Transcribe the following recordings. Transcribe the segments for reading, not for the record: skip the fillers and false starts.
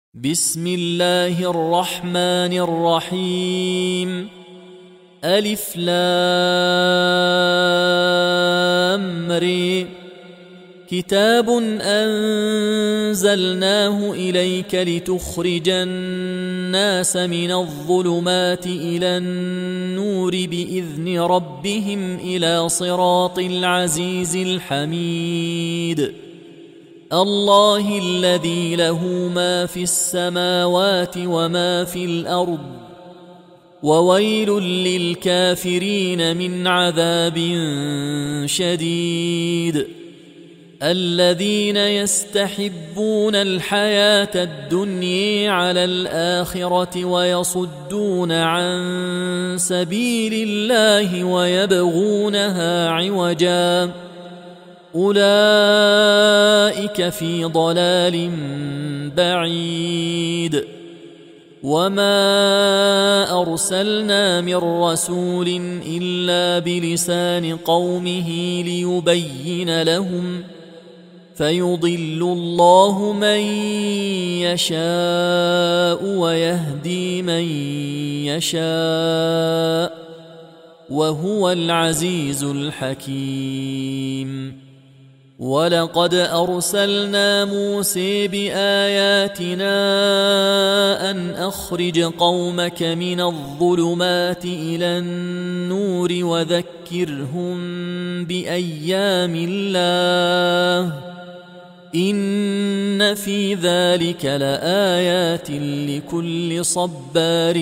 بسم الله الرحمن الرحيم. ألف لام ر. كتاب أنزلناه إليك لتخرج الناس من الظلمات إلى النور بإذن ربهم إلى صراط العزيز الحميد. الله الذي له ما في السماوات وما في الأرض، وويل للكافرين من عذاب شديد. الذين يستحبون الحياة الدنيا على الآخرة ويصدون عن سبيل الله ويبغونها عوجا، أولئك في ضلال بعيد. وما أرسلنا من رسول إلا بلسان قومه ليبين لهم، فيضل الله من يشاء ويهدي من يشاء، وهو العزيز الحكيم. ولقد أرسلنا موسى بآياتنا أن أخرج قومك من الظلمات إلى النور وذكرهم بأيام الله، إن في ذلك لآيات لكل صبار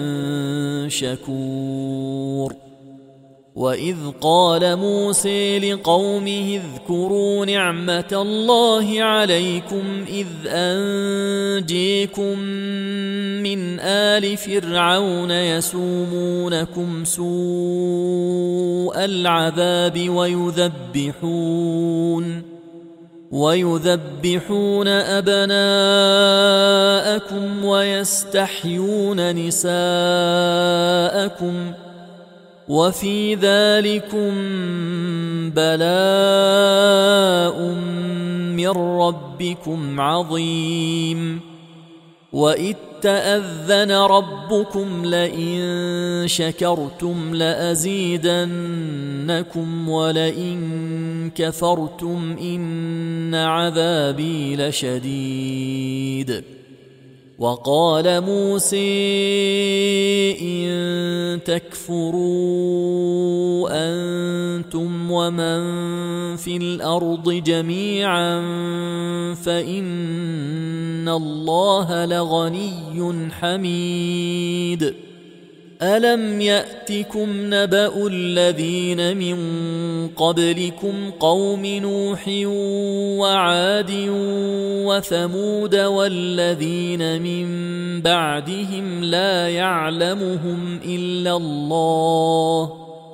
شكور. وإذ قال موسى لقومه اذكروا نعمة الله عليكم إذ أنجيكم من آل فرعون يسومونكم سوء العذاب ويذبحون أبناءكم ويستحيون نساءكم، وفي ذلكم بلاء من ربكم عظيم. وإذ تأذن ربكم لئن شكرتم لأزيدنكم ولئن كفرتم إن عذابي لشديد. وقال موسى إن تكفروا أنتم ومن في الأرض جميعا فإن الله لغني حميد. ألم يأتكم نبأ الذين من قبلكم قوم نوح وعاد وثمود والذين من بعدهم لا يعلمهم إلا الله،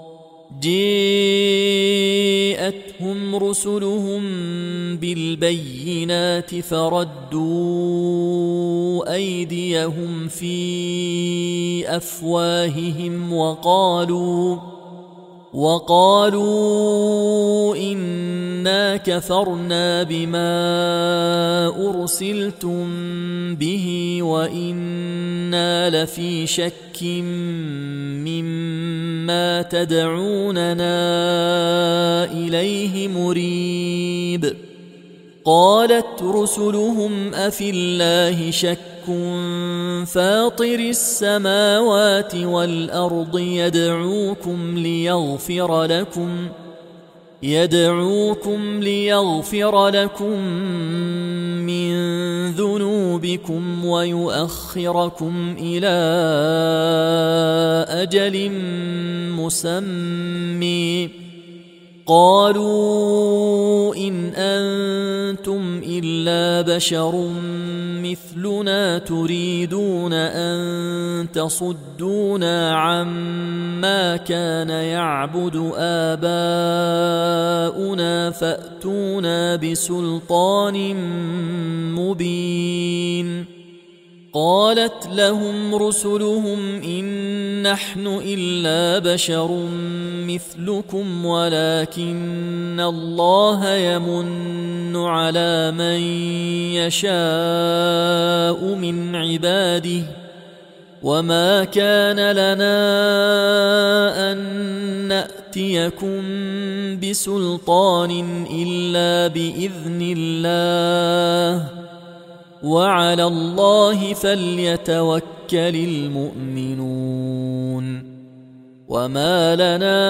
جاءتهم رسلهم بالبينات فردوا أيديهم في أفواههم وقالوا إنا كفرنا بما أرسلتم به وإنا لفي شك مما تدعوننا إليه مريب. قالت رسلهم أفي الله شك فاطر السماوات والأرض يدعوكم ليغفر لكم من ذنوبكم ويؤخركم إلى أجل مسمى. قالوا إن أنتم إلا بشر مثلنا تريدون أن تصدونا عما كان يعبد آباؤنا فأتونا بسلطان مبين. قالت لهم رسلهم إن نحن إلا بشر مثلكم ولكن الله يمن على من يشاء من عباده وما كان لنا أن نأتيكم بسلطان إلا بإذن الله وعلى الله فليتوكل المؤمنون وما لنا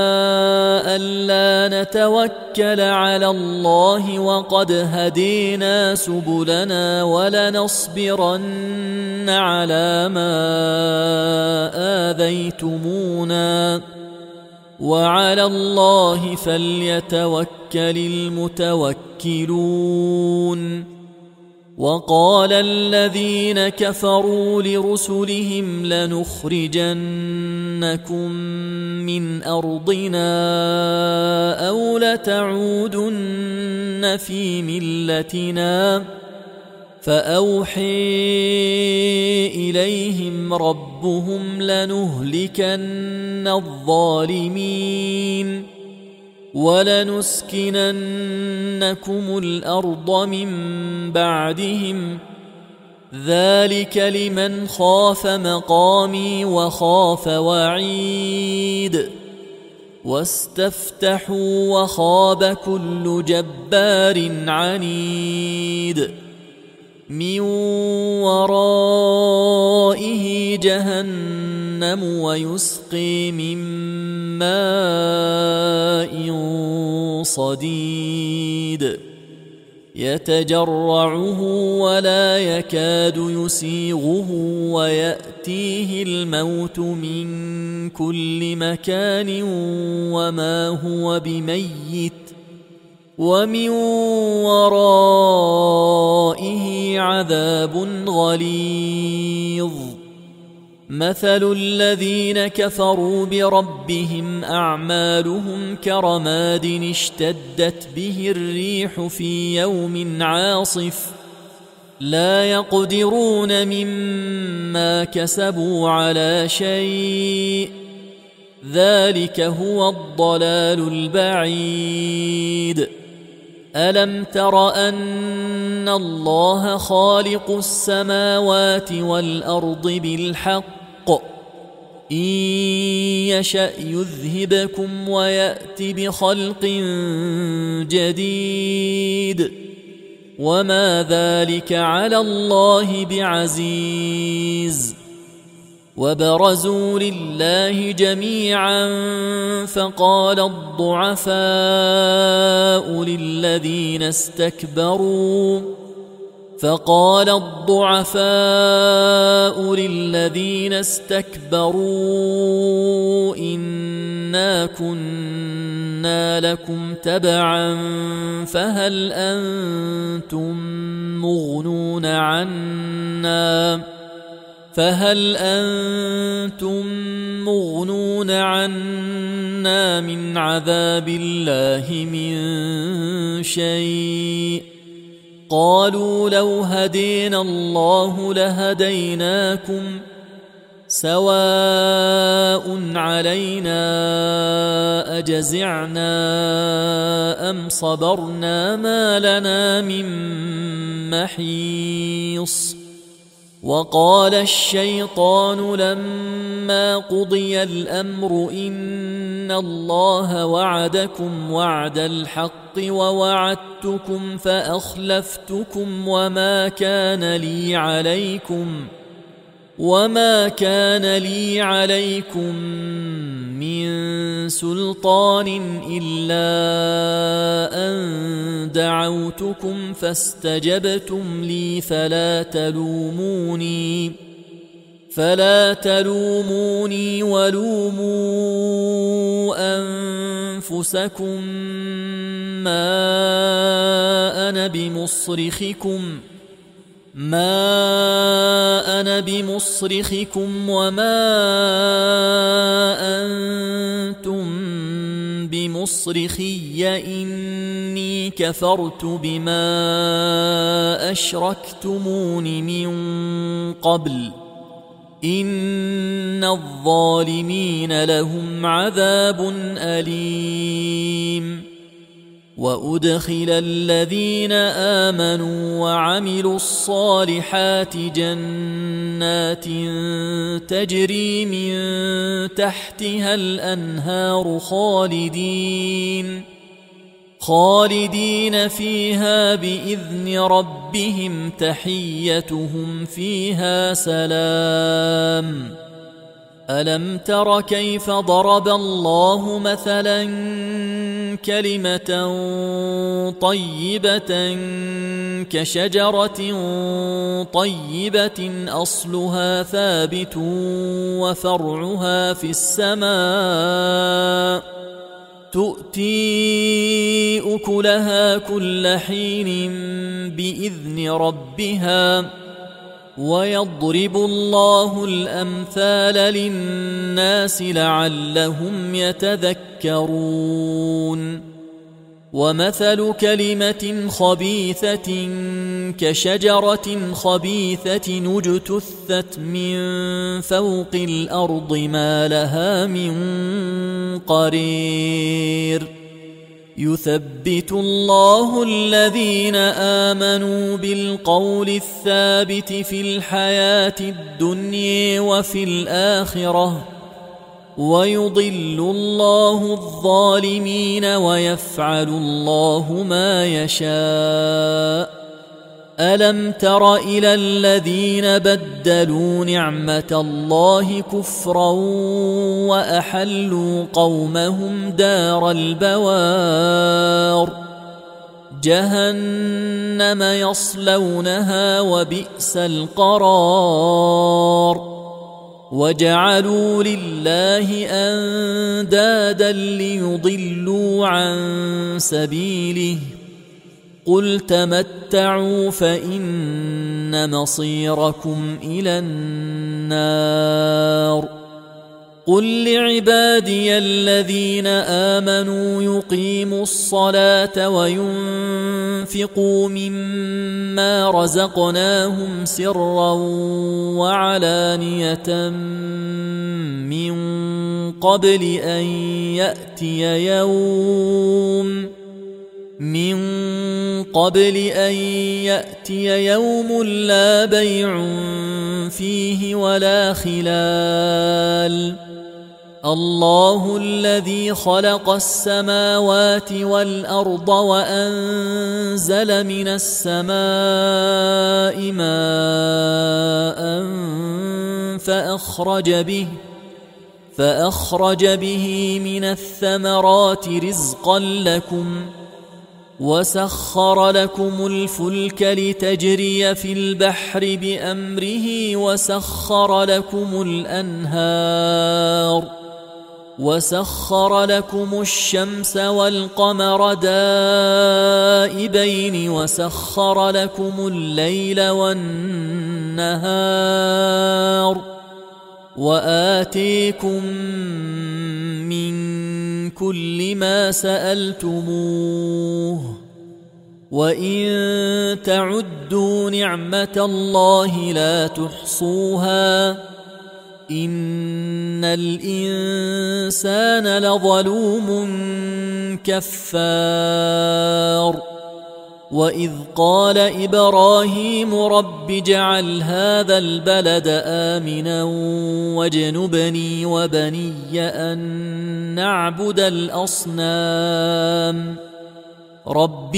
ألا نتوكل على الله وقد هدينا سبلنا ولنصبرن على ما آذيتمونا وعلى الله فليتوكل المتوكلون وقال الذين كفروا لرسلهم لنخرجنكم من أرضنا أو لتعودن في ملتنا فأوحي إليهم ربهم لنهلكن الظالمين ولنسكننكم الأرض من بعدهم ذلك لمن خاف مقامي وخاف وعيد واستفتحوا وخاب كل جبار عنيد من ورائه جهنم ويسقي من ماء صديد يتجرعه ولا يكاد يسيغه ويأتيه الموت من كل مكان وما هو بميت ومن ورائه عذاب غليظ مثل الذين كفروا بربهم أعمالهم كرماد اشتدت به الريح في يوم عاصف لا يقدرون مما كسبوا على شيء ذلك هو الضلال البعيد ألم تر أن الله خالق السماوات والأرض بالحق إن يشأ يذهبكم ويأت بخلق جديد وما ذلك على الله بعزيز وبرزوا لله جميعا فقال الضعفاء للذين استكبروا إنا كنا لكم تبعا فهل أنتم مغنون عنا من عذاب الله من شيء قالوا لو هدينا الله لهديناكم سواء علينا أجزعنا أم صبرنا ما لنا من محيص وقال الشيطان لما قضي الأمر إن الله وعدكم وعد الحق ووعدتكم فأخلفتكم وما كان لي عليكم من سلطان إلا أن دعوتكم فاستجبتم لي فلا تلوموني ولوموا أنفسكم ما أنا بمصرخكم وما أنتم بمصرخي إني كفرت بما أشركتمون من قبل إن الظالمين لهم عذاب أليم وأدخل الذين آمنوا وعملوا الصالحات جنات تجري من تحتها الأنهار خالدين فيها بإذن ربهم تحيتهم فيها سلام ألم تر كيف ضرب الله مثلا كلمة طيبة كشجرة طيبة أصلها ثابت وفرعها في السماء تؤتي أكلها كل حين بإذن ربها ويضرب الله الأمثال للناس لعلهم يتذكرون ومثل كلمة خبيثة كشجرة خبيثة اجتثت من فوق الأرض ما لها من قرير يثبت الله الذين آمنوا بالقول الثابت في الحياة الدنيا وفي الآخرة ويضل الله الظالمين ويفعل الله ما يشاء ألم تر إلى الذين بدلوا نعمة الله كفرا وأحلوا قومهم دار البوار جهنم يصلونها وبئس القرار وجعلوا لله أندادا ليضلوا عن سبيله قل تمتعوا فإن مصيركم إلى النار قل لعبادي الذين آمنوا يقيموا الصلاة وينفقوا مما رزقناهم سرا وعلانية من قبل أن يأتي يوم لا بيع فيه ولا خلال الله الذي خلق السماوات والأرض وأنزل من السماء ماء فأخرج به من الثمرات رزقا لكم وسخر لكم الفلك لتجري في البحر بأمره وسخر لكم الأنهار وسخر لكم الشمس والقمر دائبين وسخر لكم الليل والنهار وآتيكم من كل ما سألتموه وإن تعدوا نعمة الله لا تحصوها إن الإنسان لظلوم كفار وإذ قال إبراهيم رب اجعل هذا البلد آمنا واجنبني وبني أن نعبد الأصنام رب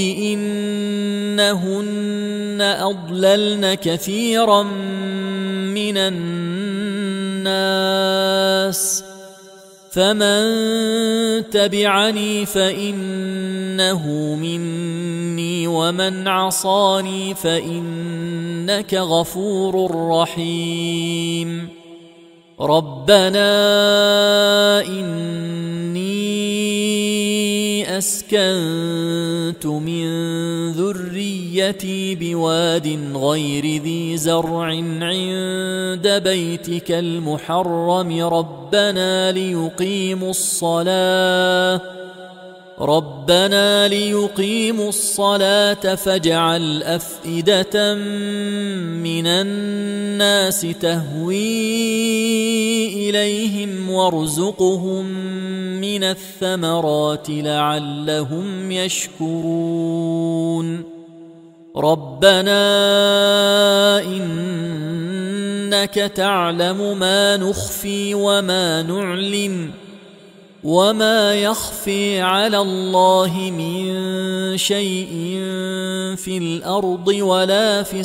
إنهن أضللن كثيرا من الناس فمن تبعني فإنه مني ومن عصاني فإنك غفور رحيم ربنا إني أسكنت من ذريتي بواد غير ذي زرع عند بيتك المحرم ربنا ربنا ليقيموا الصلاة فاجعل أفئدة من الناس تهوي إليهم وارزقهم من الثمرات لعلهم يشكرون ربنا إنك تعلم ما نخفي وما نعلن وما يخفي على الله من شيء في الأرض ولا في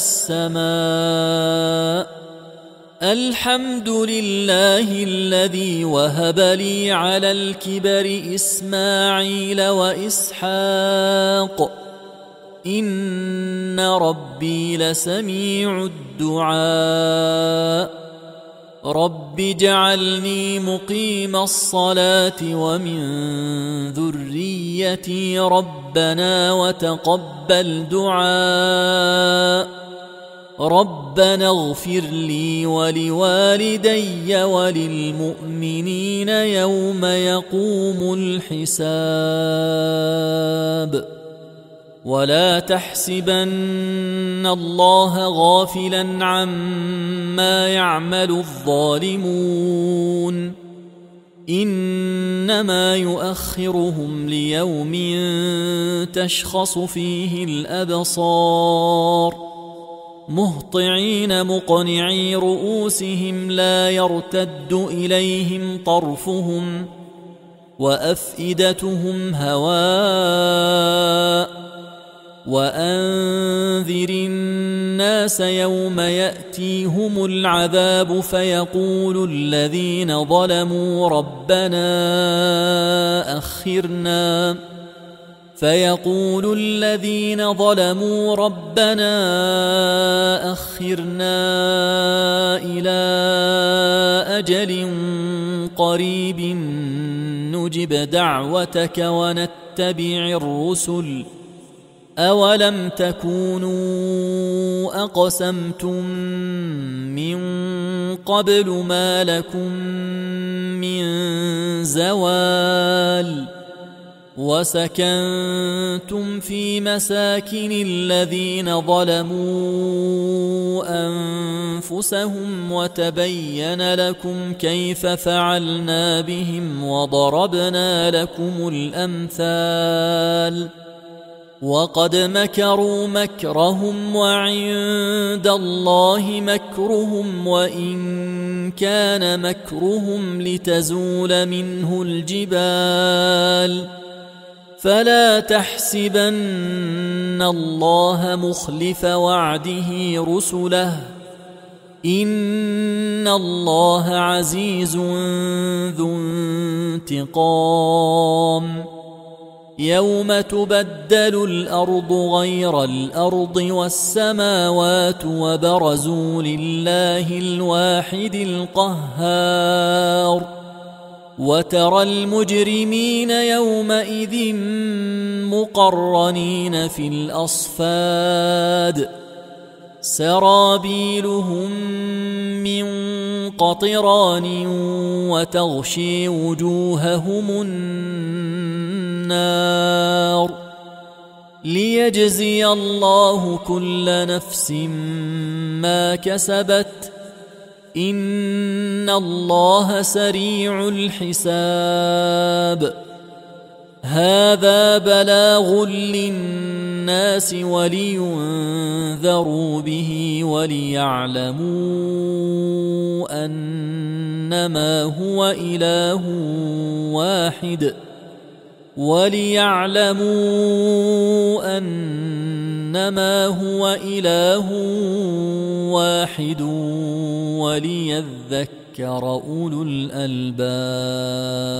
السماء الحمد لله الذي وهب لي على الكبر إسماعيل وإسحاق إن ربي لسميع الدعاء رب اجعلني مقيم الصلاة ومن ذريتي ربنا وتقبل دعاء ربنا اغفر لي ولوالدي وللمؤمنين يوم يقوم الحساب ولا تحسبن الله غافلا عما يعمل الظالمون إنما يؤخرهم ليوم تشخص فيه الأبصار مهطعين مقنعي رؤوسهم لا يرتد إليهم طرفهم وأفئدتهم هواء وأنذر الناس يوم يأتيهم العذاب فيقول الذين ظلموا ربنا أخرنا إلى أجل قريب نجب دعوتك ونتبع الرسل أولم تكونوا أقسمتم من قبل ما لكم من زوال وسكنتم في مساكن الذين ظلموا أنفسهم وتبين لكم كيف فعلنا بهم وضربنا لكم الأمثال وقد مكروا مكرهم وعند الله مكرهم وإن كان مكرهم لتزول منه الجبال فلا تحسبن الله مخلف وعده رسله إن الله عزيز ذو انتقام يوم تبدل الأرض غير الأرض والسماوات وبرزوا لله الواحد القهار وترى المجرمين يومئذ مقرنين في الأصفاد سرابيلهم من قطران وتغشي وجوههم النار ليجزي الله كل نفس ما كسبت إن الله سريع الحساب هذا بلاغ للناس ولينذروا به وليعلموا أنما هو إله واحد وليذكر أولو الألباب.